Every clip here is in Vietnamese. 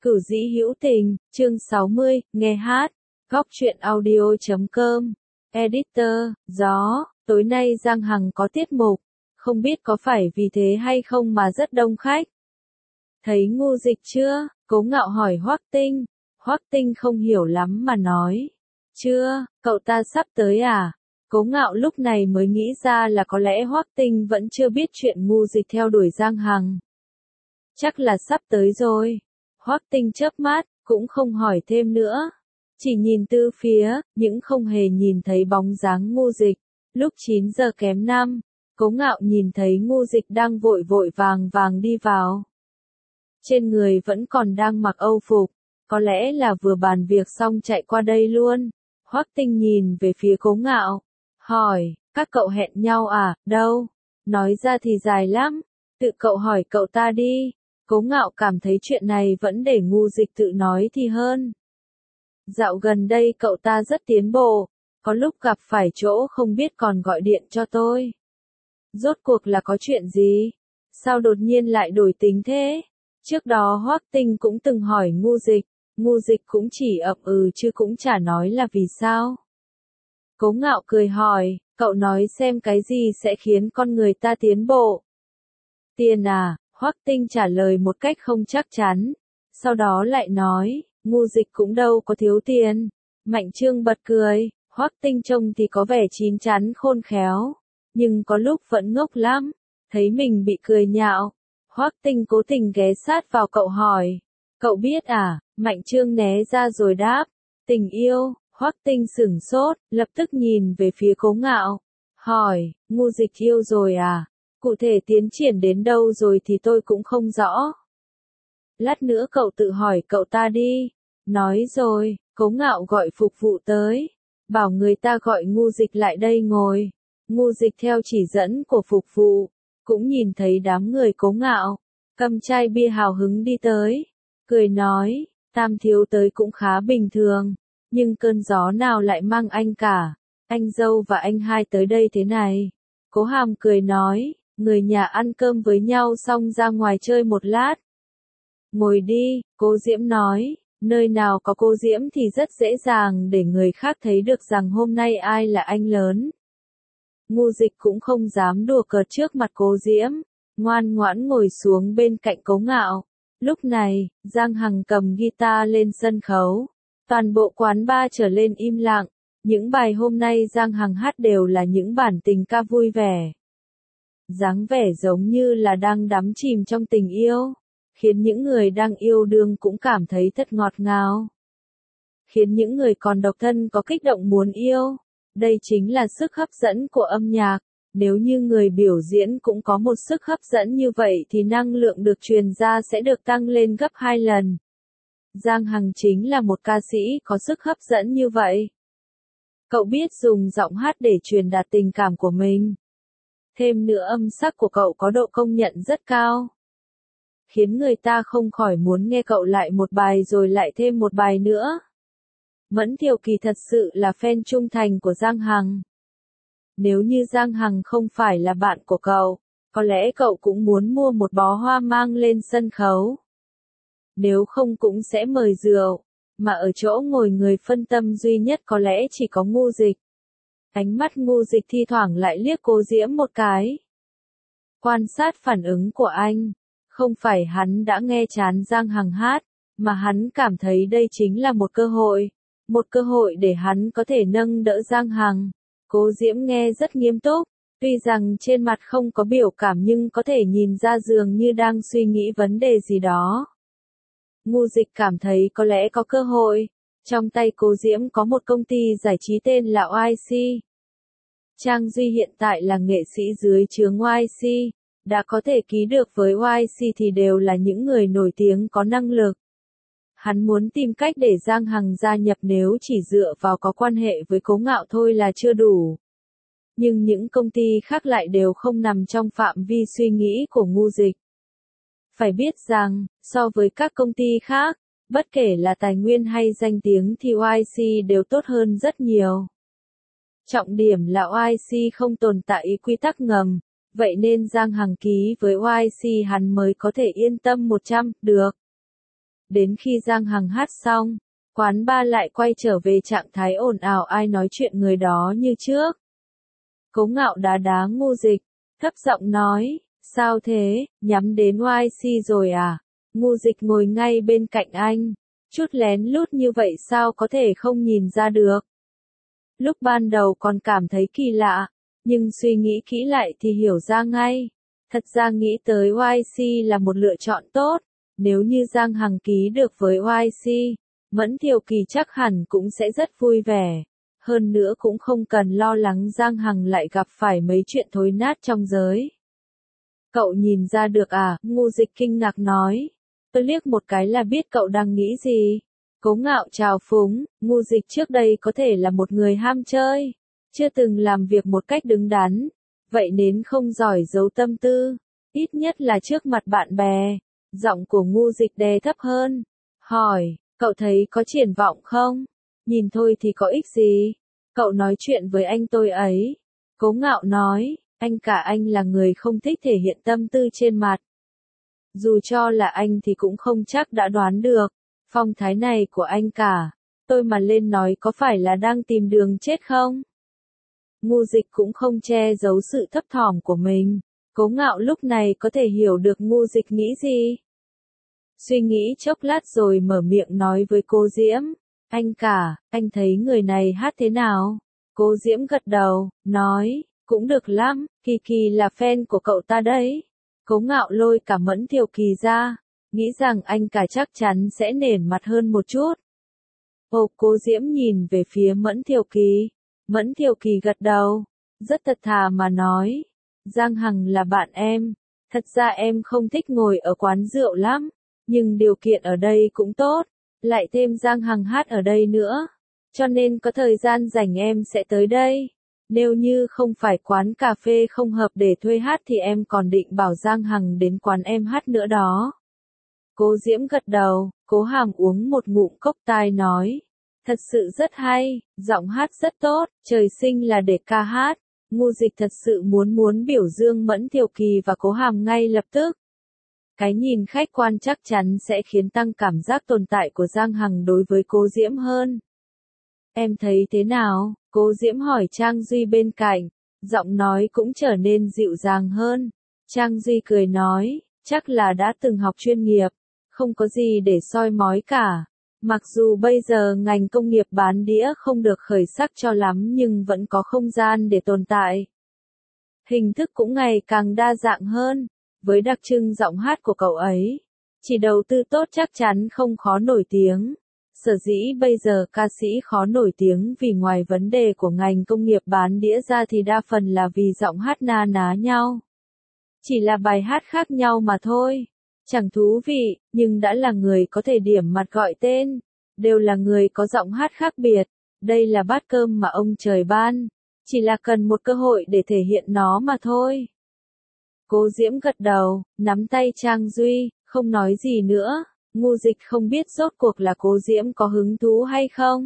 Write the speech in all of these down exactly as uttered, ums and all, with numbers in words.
Cửu dĩ hữu tình, chương sáu mươi, nghe hát, góc truyện audio chấm com, editor, gió, tối nay Giang Hằng có tiết mục, không biết có phải vì thế hay không mà rất đông khách. Thấy Ngô Dịch chưa? Cố Ngạo hỏi Hoắc Tinh, Hoắc Tinh không hiểu lắm mà nói, chưa, cậu ta sắp tới à? Cố Ngạo lúc này mới nghĩ ra là có lẽ Hoắc Tinh vẫn chưa biết chuyện Ngô Dịch theo đuổi Giang Hằng. Chắc là sắp tới rồi. Hoắc Tinh chớp mắt, cũng không hỏi thêm nữa. Chỉ nhìn từ phía, những không hề nhìn thấy bóng dáng Ngô Dịch. Lúc chín giờ kém năm, Cố Ngạo nhìn thấy Ngô Dịch đang vội vội vàng vàng đi vào. Trên người vẫn còn đang mặc âu phục, có lẽ là vừa bàn việc xong chạy qua đây luôn. Hoắc Tinh nhìn về phía Cố Ngạo, hỏi, các cậu hẹn nhau à, đâu? Nói ra thì dài lắm, tự cậu hỏi cậu ta đi. Cố Ngạo cảm thấy chuyện này vẫn để Ngô Dịch tự nói thì hơn. Dạo gần đây cậu ta rất tiến bộ, có lúc gặp phải chỗ không biết còn gọi điện cho tôi. Rốt cuộc là có chuyện gì? Sao đột nhiên lại đổi tính thế? Trước đó Hoắc Tinh cũng từng hỏi Ngô Dịch, Ngô Dịch cũng chỉ ậm ừ chứ cũng chả nói là vì sao. Cố Ngạo cười hỏi, cậu nói xem cái gì sẽ khiến con người ta tiến bộ? Tiền à? Hoắc Tinh trả lời một cách không chắc chắn, sau đó lại nói, Ngô Dịch cũng đâu có thiếu tiền. Mạnh Trương bật cười, Hoắc Tinh trông thì có vẻ chín chắn khôn khéo, nhưng có lúc vẫn ngốc lắm, thấy mình bị cười nhạo. Hoắc Tinh cố tình ghé sát vào cậu hỏi, cậu biết à? Mạnh Trương né ra rồi đáp, tình yêu. Hoắc Tinh sửng sốt, lập tức nhìn về phía Cố Ngạo, hỏi, Ngô Dịch yêu rồi à? Cụ thể tiến triển đến đâu rồi thì tôi cũng không rõ. Lát nữa cậu tự hỏi cậu ta đi. Nói rồi, Cố Ngạo gọi phục vụ tới, bảo người ta gọi Ngô Dịch lại đây ngồi. Ngô Dịch theo chỉ dẫn của phục vụ, cũng nhìn thấy đám người Cố Ngạo, cầm chai bia hào hứng đi tới, cười nói, Tam thiếu tới cũng khá bình thường, nhưng cơn gió nào lại mang anh cả, anh dâu và anh hai tới đây thế này. Cố Hàm cười nói, người nhà ăn cơm với nhau xong ra ngoài chơi một lát. Ngồi đi, Cố Diễm nói, nơi nào có cô Diễm thì rất dễ dàng để người khác thấy được rằng hôm nay ai là anh lớn. Ngô Dịch cũng không dám đùa cợt trước mặt Cố Diễm, ngoan ngoãn ngồi xuống bên cạnh Cố Ngạo. Lúc này, Giang Hằng cầm guitar lên sân khấu, toàn bộ quán bar trở lên im lặng, những bài hôm nay Giang Hằng hát đều là những bản tình ca vui vẻ. Dáng vẻ giống như là đang đắm chìm trong tình yêu, khiến những người đang yêu đương cũng cảm thấy thật ngọt ngào. Khiến những người còn độc thân có kích động muốn yêu. Đây chính là sức hấp dẫn của âm nhạc. Nếu như người biểu diễn cũng có một sức hấp dẫn như vậy thì năng lượng được truyền ra sẽ được tăng lên gấp hai lần. Giang Hằng chính là một ca sĩ có sức hấp dẫn như vậy. Cậu biết dùng giọng hát để truyền đạt tình cảm của mình. Thêm nữa âm sắc của cậu có độ công nhận rất cao, khiến người ta không khỏi muốn nghe cậu lại một bài rồi lại thêm một bài nữa. Mẫn Thiều Kỳ thật sự là fan trung thành của Giang Hằng. Nếu như Giang Hằng không phải là bạn của cậu, có lẽ cậu cũng muốn mua một bó hoa mang lên sân khấu. Nếu không cũng sẽ mời rượu, mà ở chỗ ngồi người phân tâm duy nhất có lẽ chỉ có Ngô Dịch. Ánh mắt Ngô Dịch thi thoảng lại liếc Cố Diễm một cái. Quan sát phản ứng của anh, không phải hắn đã nghe chán Giang Hằng hát, mà hắn cảm thấy đây chính là một cơ hội, một cơ hội để hắn có thể nâng đỡ Giang Hằng. Cố Diễm nghe rất nghiêm túc, tuy rằng trên mặt không có biểu cảm nhưng có thể nhìn ra dường như đang suy nghĩ vấn đề gì đó. Ngô Dịch cảm thấy có lẽ có cơ hội. Trong tay Cố Diễm có một công ty giải trí tên là o i xê. Trang Duy hiện tại là nghệ sĩ dưới trướng o i xê, đã có thể ký được với o i xê thì đều là những người nổi tiếng có năng lực. Hắn muốn tìm cách để Giang Hằng gia nhập, nếu chỉ dựa vào có quan hệ với Cố Ngạo thôi là chưa đủ. Nhưng những công ty khác lại đều không nằm trong phạm vi suy nghĩ của Ngô Dịch. Phải biết rằng, so với các công ty khác, bất kể là tài nguyên hay danh tiếng thì o i xê đều tốt hơn rất nhiều. Trọng điểm là o i xê không tồn tại quy tắc ngầm, vậy nên Giang Hằng ký với o i xê hắn mới có thể yên tâm một trăm được. Đến khi Giang Hằng hát xong, quán bar lại quay trở về trạng thái ồn ào ai nói chuyện người đó như trước. Cố Ngạo đá đá Ngô Dịch, thấp giọng nói, sao thế, nhắm đến i xê rồi à? Ngô Dịch ngồi ngay bên cạnh anh, chút lén lút như vậy sao có thể không nhìn ra được. Lúc ban đầu còn cảm thấy kỳ lạ, nhưng suy nghĩ kỹ lại thì hiểu ra ngay. Thật ra nghĩ tới i xê là một lựa chọn tốt, nếu như Giang Hằng ký được với i xê, Mẫn Thiều Kỳ chắc hẳn cũng sẽ rất vui vẻ. Hơn nữa cũng không cần lo lắng Giang Hằng lại gặp phải mấy chuyện thối nát trong giới. Cậu nhìn ra được à? Ngô Dịch kinh ngạc nói. Tôi liếc một cái là biết cậu đang nghĩ gì. Cố Ngạo trào phúng, Ngô Dịch trước đây có thể là một người ham chơi, chưa từng làm việc một cách đứng đắn, vậy nên không giỏi giấu tâm tư, ít nhất là trước mặt bạn bè. Giọng của Ngô Dịch đè thấp hơn, hỏi, cậu thấy có triển vọng không? Nhìn thôi thì có ích gì? Cậu nói chuyện với anh tôi ấy. Cố Ngạo nói, anh cả anh là người không thích thể hiện tâm tư trên mặt. Dù cho là anh thì cũng không chắc đã đoán được. Phong thái này của anh cả, tôi mà lên nói có phải là đang tìm đường chết không? Ngô Dịch cũng không che giấu sự thấp thỏm của mình. Cố Ngạo lúc này có thể hiểu được Ngô Dịch nghĩ gì. Suy nghĩ chốc lát rồi mở miệng nói với Cố Diễm, anh cả, anh thấy người này hát thế nào? Cố Diễm gật đầu, nói, cũng được lắm, Kỳ Kỳ là fan của cậu ta đấy. Cố Ngạo lôi cả Mẫn Thiều Kỳ ra, nghĩ rằng anh cả chắc chắn sẽ nể mặt hơn một chút. Ồ, Cố Diễm nhìn về phía Mẫn Thiều Kỳ. Mẫn Thiều Kỳ gật đầu, rất thật thà mà nói, Giang Hằng là bạn em, thật ra em không thích ngồi ở quán rượu lắm, nhưng điều kiện ở đây cũng tốt, lại thêm Giang Hằng hát ở đây nữa, cho nên có thời gian rảnh em sẽ tới đây. Nếu như không phải quán cà phê không hợp để thuê hát thì em còn định bảo Giang Hằng đến quán em hát nữa đó. Cố Diễm gật đầu, Cố Hàm uống một ngụm cốc tai nói, thật sự rất hay, giọng hát rất tốt, trời sinh là để ca hát. Ngô Dịch thật sự muốn muốn biểu dương Mẫn Thiều Kỳ và Cố Hàm ngay lập tức. Cái nhìn khách quan chắc chắn sẽ khiến tăng cảm giác tồn tại của Giang Hằng đối với Cố Diễm hơn. Em thấy thế nào? Cố Diễm hỏi Trang Duy bên cạnh, giọng nói cũng trở nên dịu dàng hơn. Trang Duy cười nói, chắc là đã từng học chuyên nghiệp, không có gì để soi mói cả. Mặc dù bây giờ ngành công nghiệp bán đĩa không được khởi sắc cho lắm nhưng vẫn có không gian để tồn tại. Hình thức cũng ngày càng đa dạng hơn, với đặc trưng giọng hát của cậu ấy. Chỉ đầu tư tốt chắc chắn không khó nổi tiếng. Sở dĩ bây giờ ca sĩ khó nổi tiếng vì ngoài vấn đề của ngành công nghiệp bán đĩa ra thì đa phần là vì giọng hát na ná nhau. Chỉ là bài hát khác nhau mà thôi. Chẳng thú vị, nhưng đã là người có thể điểm mặt gọi tên, đều là người có giọng hát khác biệt, đây là bát cơm mà ông trời ban, chỉ là cần một cơ hội để thể hiện nó mà thôi. Cố Diễm gật đầu, nắm tay Trang Duy, không nói gì nữa. Ngô Dịch không biết rốt cuộc là Cố Diễm có hứng thú hay không.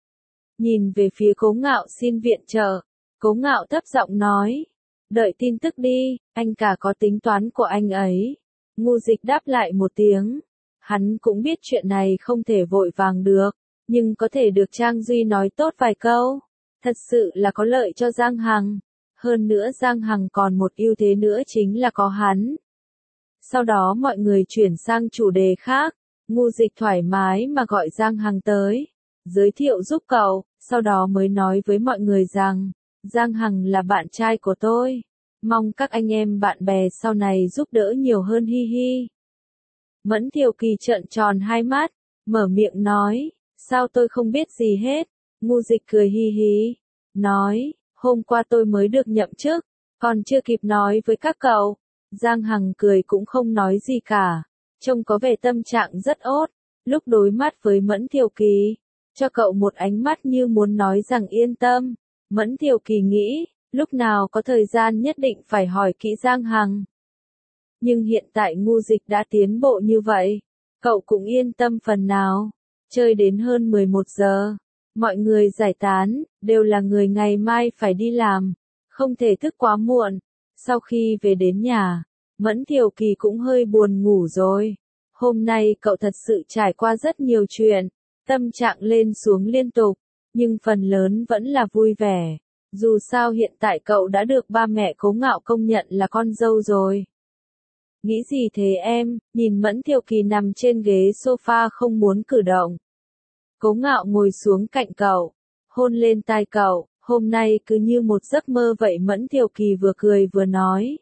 Nhìn về phía Cố Ngạo xin viện trợ, Cố Ngạo thấp giọng nói, đợi tin tức đi, anh cả có tính toán của anh ấy. Ngô Dịch đáp lại một tiếng, hắn cũng biết chuyện này không thể vội vàng được, nhưng có thể được Trang Duy nói tốt vài câu, thật sự là có lợi cho Giang Hằng. Hơn nữa Giang Hằng còn một ưu thế nữa chính là có hắn. Sau đó mọi người chuyển sang chủ đề khác, Ngô Dịch thoải mái mà gọi Giang Hằng tới, giới thiệu giúp cậu, sau đó mới nói với mọi người rằng, Giang Hằng là bạn trai của tôi, mong các anh em bạn bè sau này giúp đỡ nhiều hơn hi hi. Mẫn Thiều Kỳ trợn tròn hai mắt, mở miệng nói, sao tôi không biết gì hết. Ngô Dịch cười hi hi, nói, hôm qua tôi mới được nhậm chức, còn chưa kịp nói với các cậu. Giang Hằng cười cũng không nói gì cả, trông có vẻ tâm trạng rất ốt, lúc đối mắt với Mẫn Thiều Kỳ, cho cậu một ánh mắt như muốn nói rằng yên tâm. Mẫn Thiều Kỳ nghĩ, lúc nào có thời gian nhất định phải hỏi kỹ Giang Hằng. Nhưng hiện tại Ngô Dịch đã tiến bộ như vậy, cậu cũng yên tâm phần nào. Chơi đến hơn mười một giờ, mọi người giải tán, đều là người ngày mai phải đi làm, không thể thức quá muộn. Sau khi về đến nhà, Mẫn Thiều Kỳ cũng hơi buồn ngủ rồi. Hôm nay cậu thật sự trải qua rất nhiều chuyện, tâm trạng lên xuống liên tục, nhưng phần lớn vẫn là vui vẻ. Dù sao hiện tại cậu đã được ba mẹ Cố Ngạo công nhận là con dâu rồi. Nghĩ gì thế em? Nhìn Mẫn Thiều Kỳ nằm trên ghế sofa không muốn cử động. Cố Ngạo ngồi xuống cạnh cậu, hôn lên tai cậu, hôm nay cứ như một giấc mơ vậy. Mẫn Thiều Kỳ vừa cười vừa nói.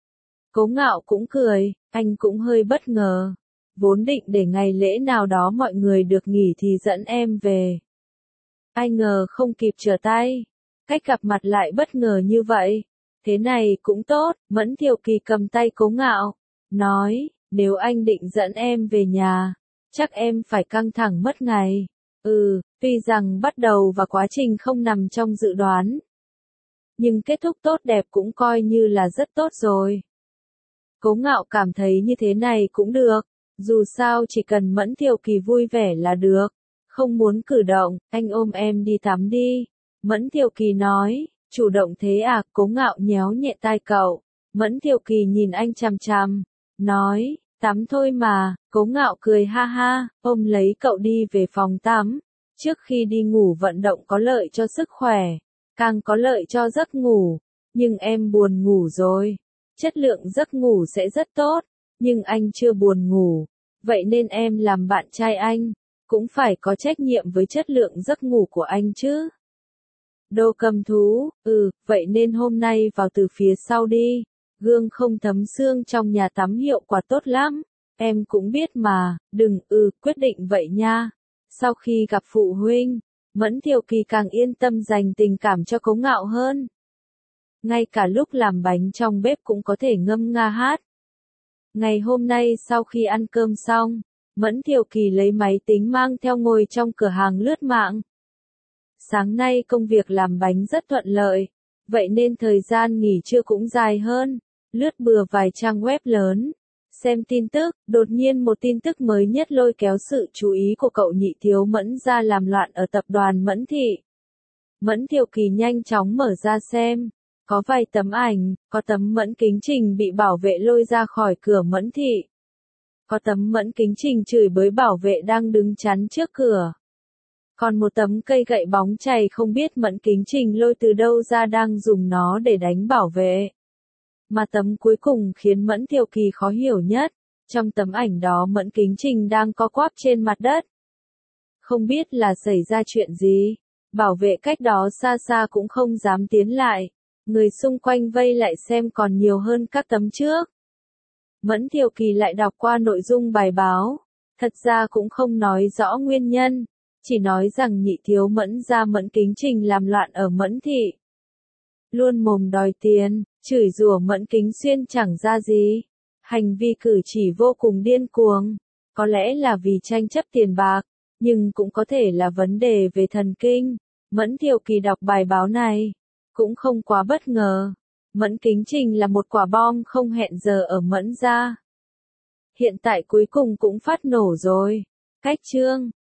Cố Ngạo cũng cười, anh cũng hơi bất ngờ. Vốn định để ngày lễ nào đó mọi người được nghỉ thì dẫn em về. Ai ngờ không kịp trở tay. Cách gặp mặt lại bất ngờ như vậy. Thế này cũng tốt, Mẫn Thiều Kỳ cầm tay Cố Ngạo, nói, nếu anh định dẫn em về nhà, chắc em phải căng thẳng mất ngày. Ừ, tuy rằng bắt đầu và quá trình không nằm trong dự đoán, nhưng kết thúc tốt đẹp cũng coi như là rất tốt rồi. Cố Ngạo cảm thấy như thế này cũng được, dù sao chỉ cần Mẫn Thiều Kỳ vui vẻ là được, không muốn cử động, anh ôm em đi tắm đi. Mẫn Thiều Kỳ nói, chủ động thế à? Cố Ngạo nhéo nhẹ tai cậu. Mẫn Thiều Kỳ nhìn anh chằm chằm, nói, tắm thôi mà. Cố Ngạo cười ha ha, ôm lấy cậu đi về phòng tắm. Trước khi đi ngủ vận động có lợi cho sức khỏe, càng có lợi cho giấc ngủ. Nhưng em buồn ngủ rồi, chất lượng giấc ngủ sẽ rất tốt, nhưng anh chưa buồn ngủ, vậy nên em làm bạn trai anh, cũng phải có trách nhiệm với chất lượng giấc ngủ của anh chứ. Đồ cầm thú, ừ, vậy nên hôm nay vào từ phía sau đi, gương không thấm xương trong nhà tắm hiệu quả tốt lắm, em cũng biết mà, đừng, ừ, quyết định vậy nha. Sau khi gặp phụ huynh, Mẫn Thiều Kỳ càng yên tâm dành tình cảm cho Cố Ngạo hơn. Ngay cả lúc làm bánh trong bếp cũng có thể ngâm nga hát. Ngày hôm nay sau khi ăn cơm xong, Mẫn Thiều Kỳ lấy máy tính mang theo ngồi trong cửa hàng lướt mạng. Sáng nay công việc làm bánh rất thuận lợi, vậy nên thời gian nghỉ trưa cũng dài hơn, lướt bừa vài trang web lớn, xem tin tức, đột nhiên một tin tức mới nhất lôi kéo sự chú ý của cậu nhị thiếu Mẫn ra làm loạn ở tập đoàn Mẫn Thị. Mẫn Thiều Kỳ nhanh chóng mở ra xem, có vài tấm ảnh, có tấm Mẫn Kính Trình bị bảo vệ lôi ra khỏi cửa Mẫn Thị. Có tấm Mẫn Kính Trình chửi bới bảo vệ đang đứng chắn trước cửa. Còn một tấm cây gậy bóng chày không biết Mẫn Kính Trình lôi từ đâu ra đang dùng nó để đánh bảo vệ. Mà tấm cuối cùng khiến Mẫn Thiều Kỳ khó hiểu nhất, trong tấm ảnh đó Mẫn Kính Trình đang co quắp trên mặt đất. Không biết là xảy ra chuyện gì, bảo vệ cách đó xa xa cũng không dám tiến lại, người xung quanh vây lại xem còn nhiều hơn các tấm trước. Mẫn Thiều Kỳ lại đọc qua nội dung bài báo, thật ra cũng không nói rõ nguyên nhân, chỉ nói rằng nhị thiếu Mẫn ra Mẫn Kính Trình làm loạn ở Mẫn Thị. Luôn mồm đòi tiền, chửi rủa Mẫn Kính Xuyên chẳng ra gì. Hành vi cử chỉ vô cùng điên cuồng, có lẽ là vì tranh chấp tiền bạc, nhưng cũng có thể là vấn đề về thần kinh. Mẫn Thiều Kỳ đọc bài báo này, cũng không quá bất ngờ. Mẫn Kính Trình là một quả bom không hẹn giờ ở Mẫn gia. Hiện tại cuối cùng cũng phát nổ rồi. Cách chương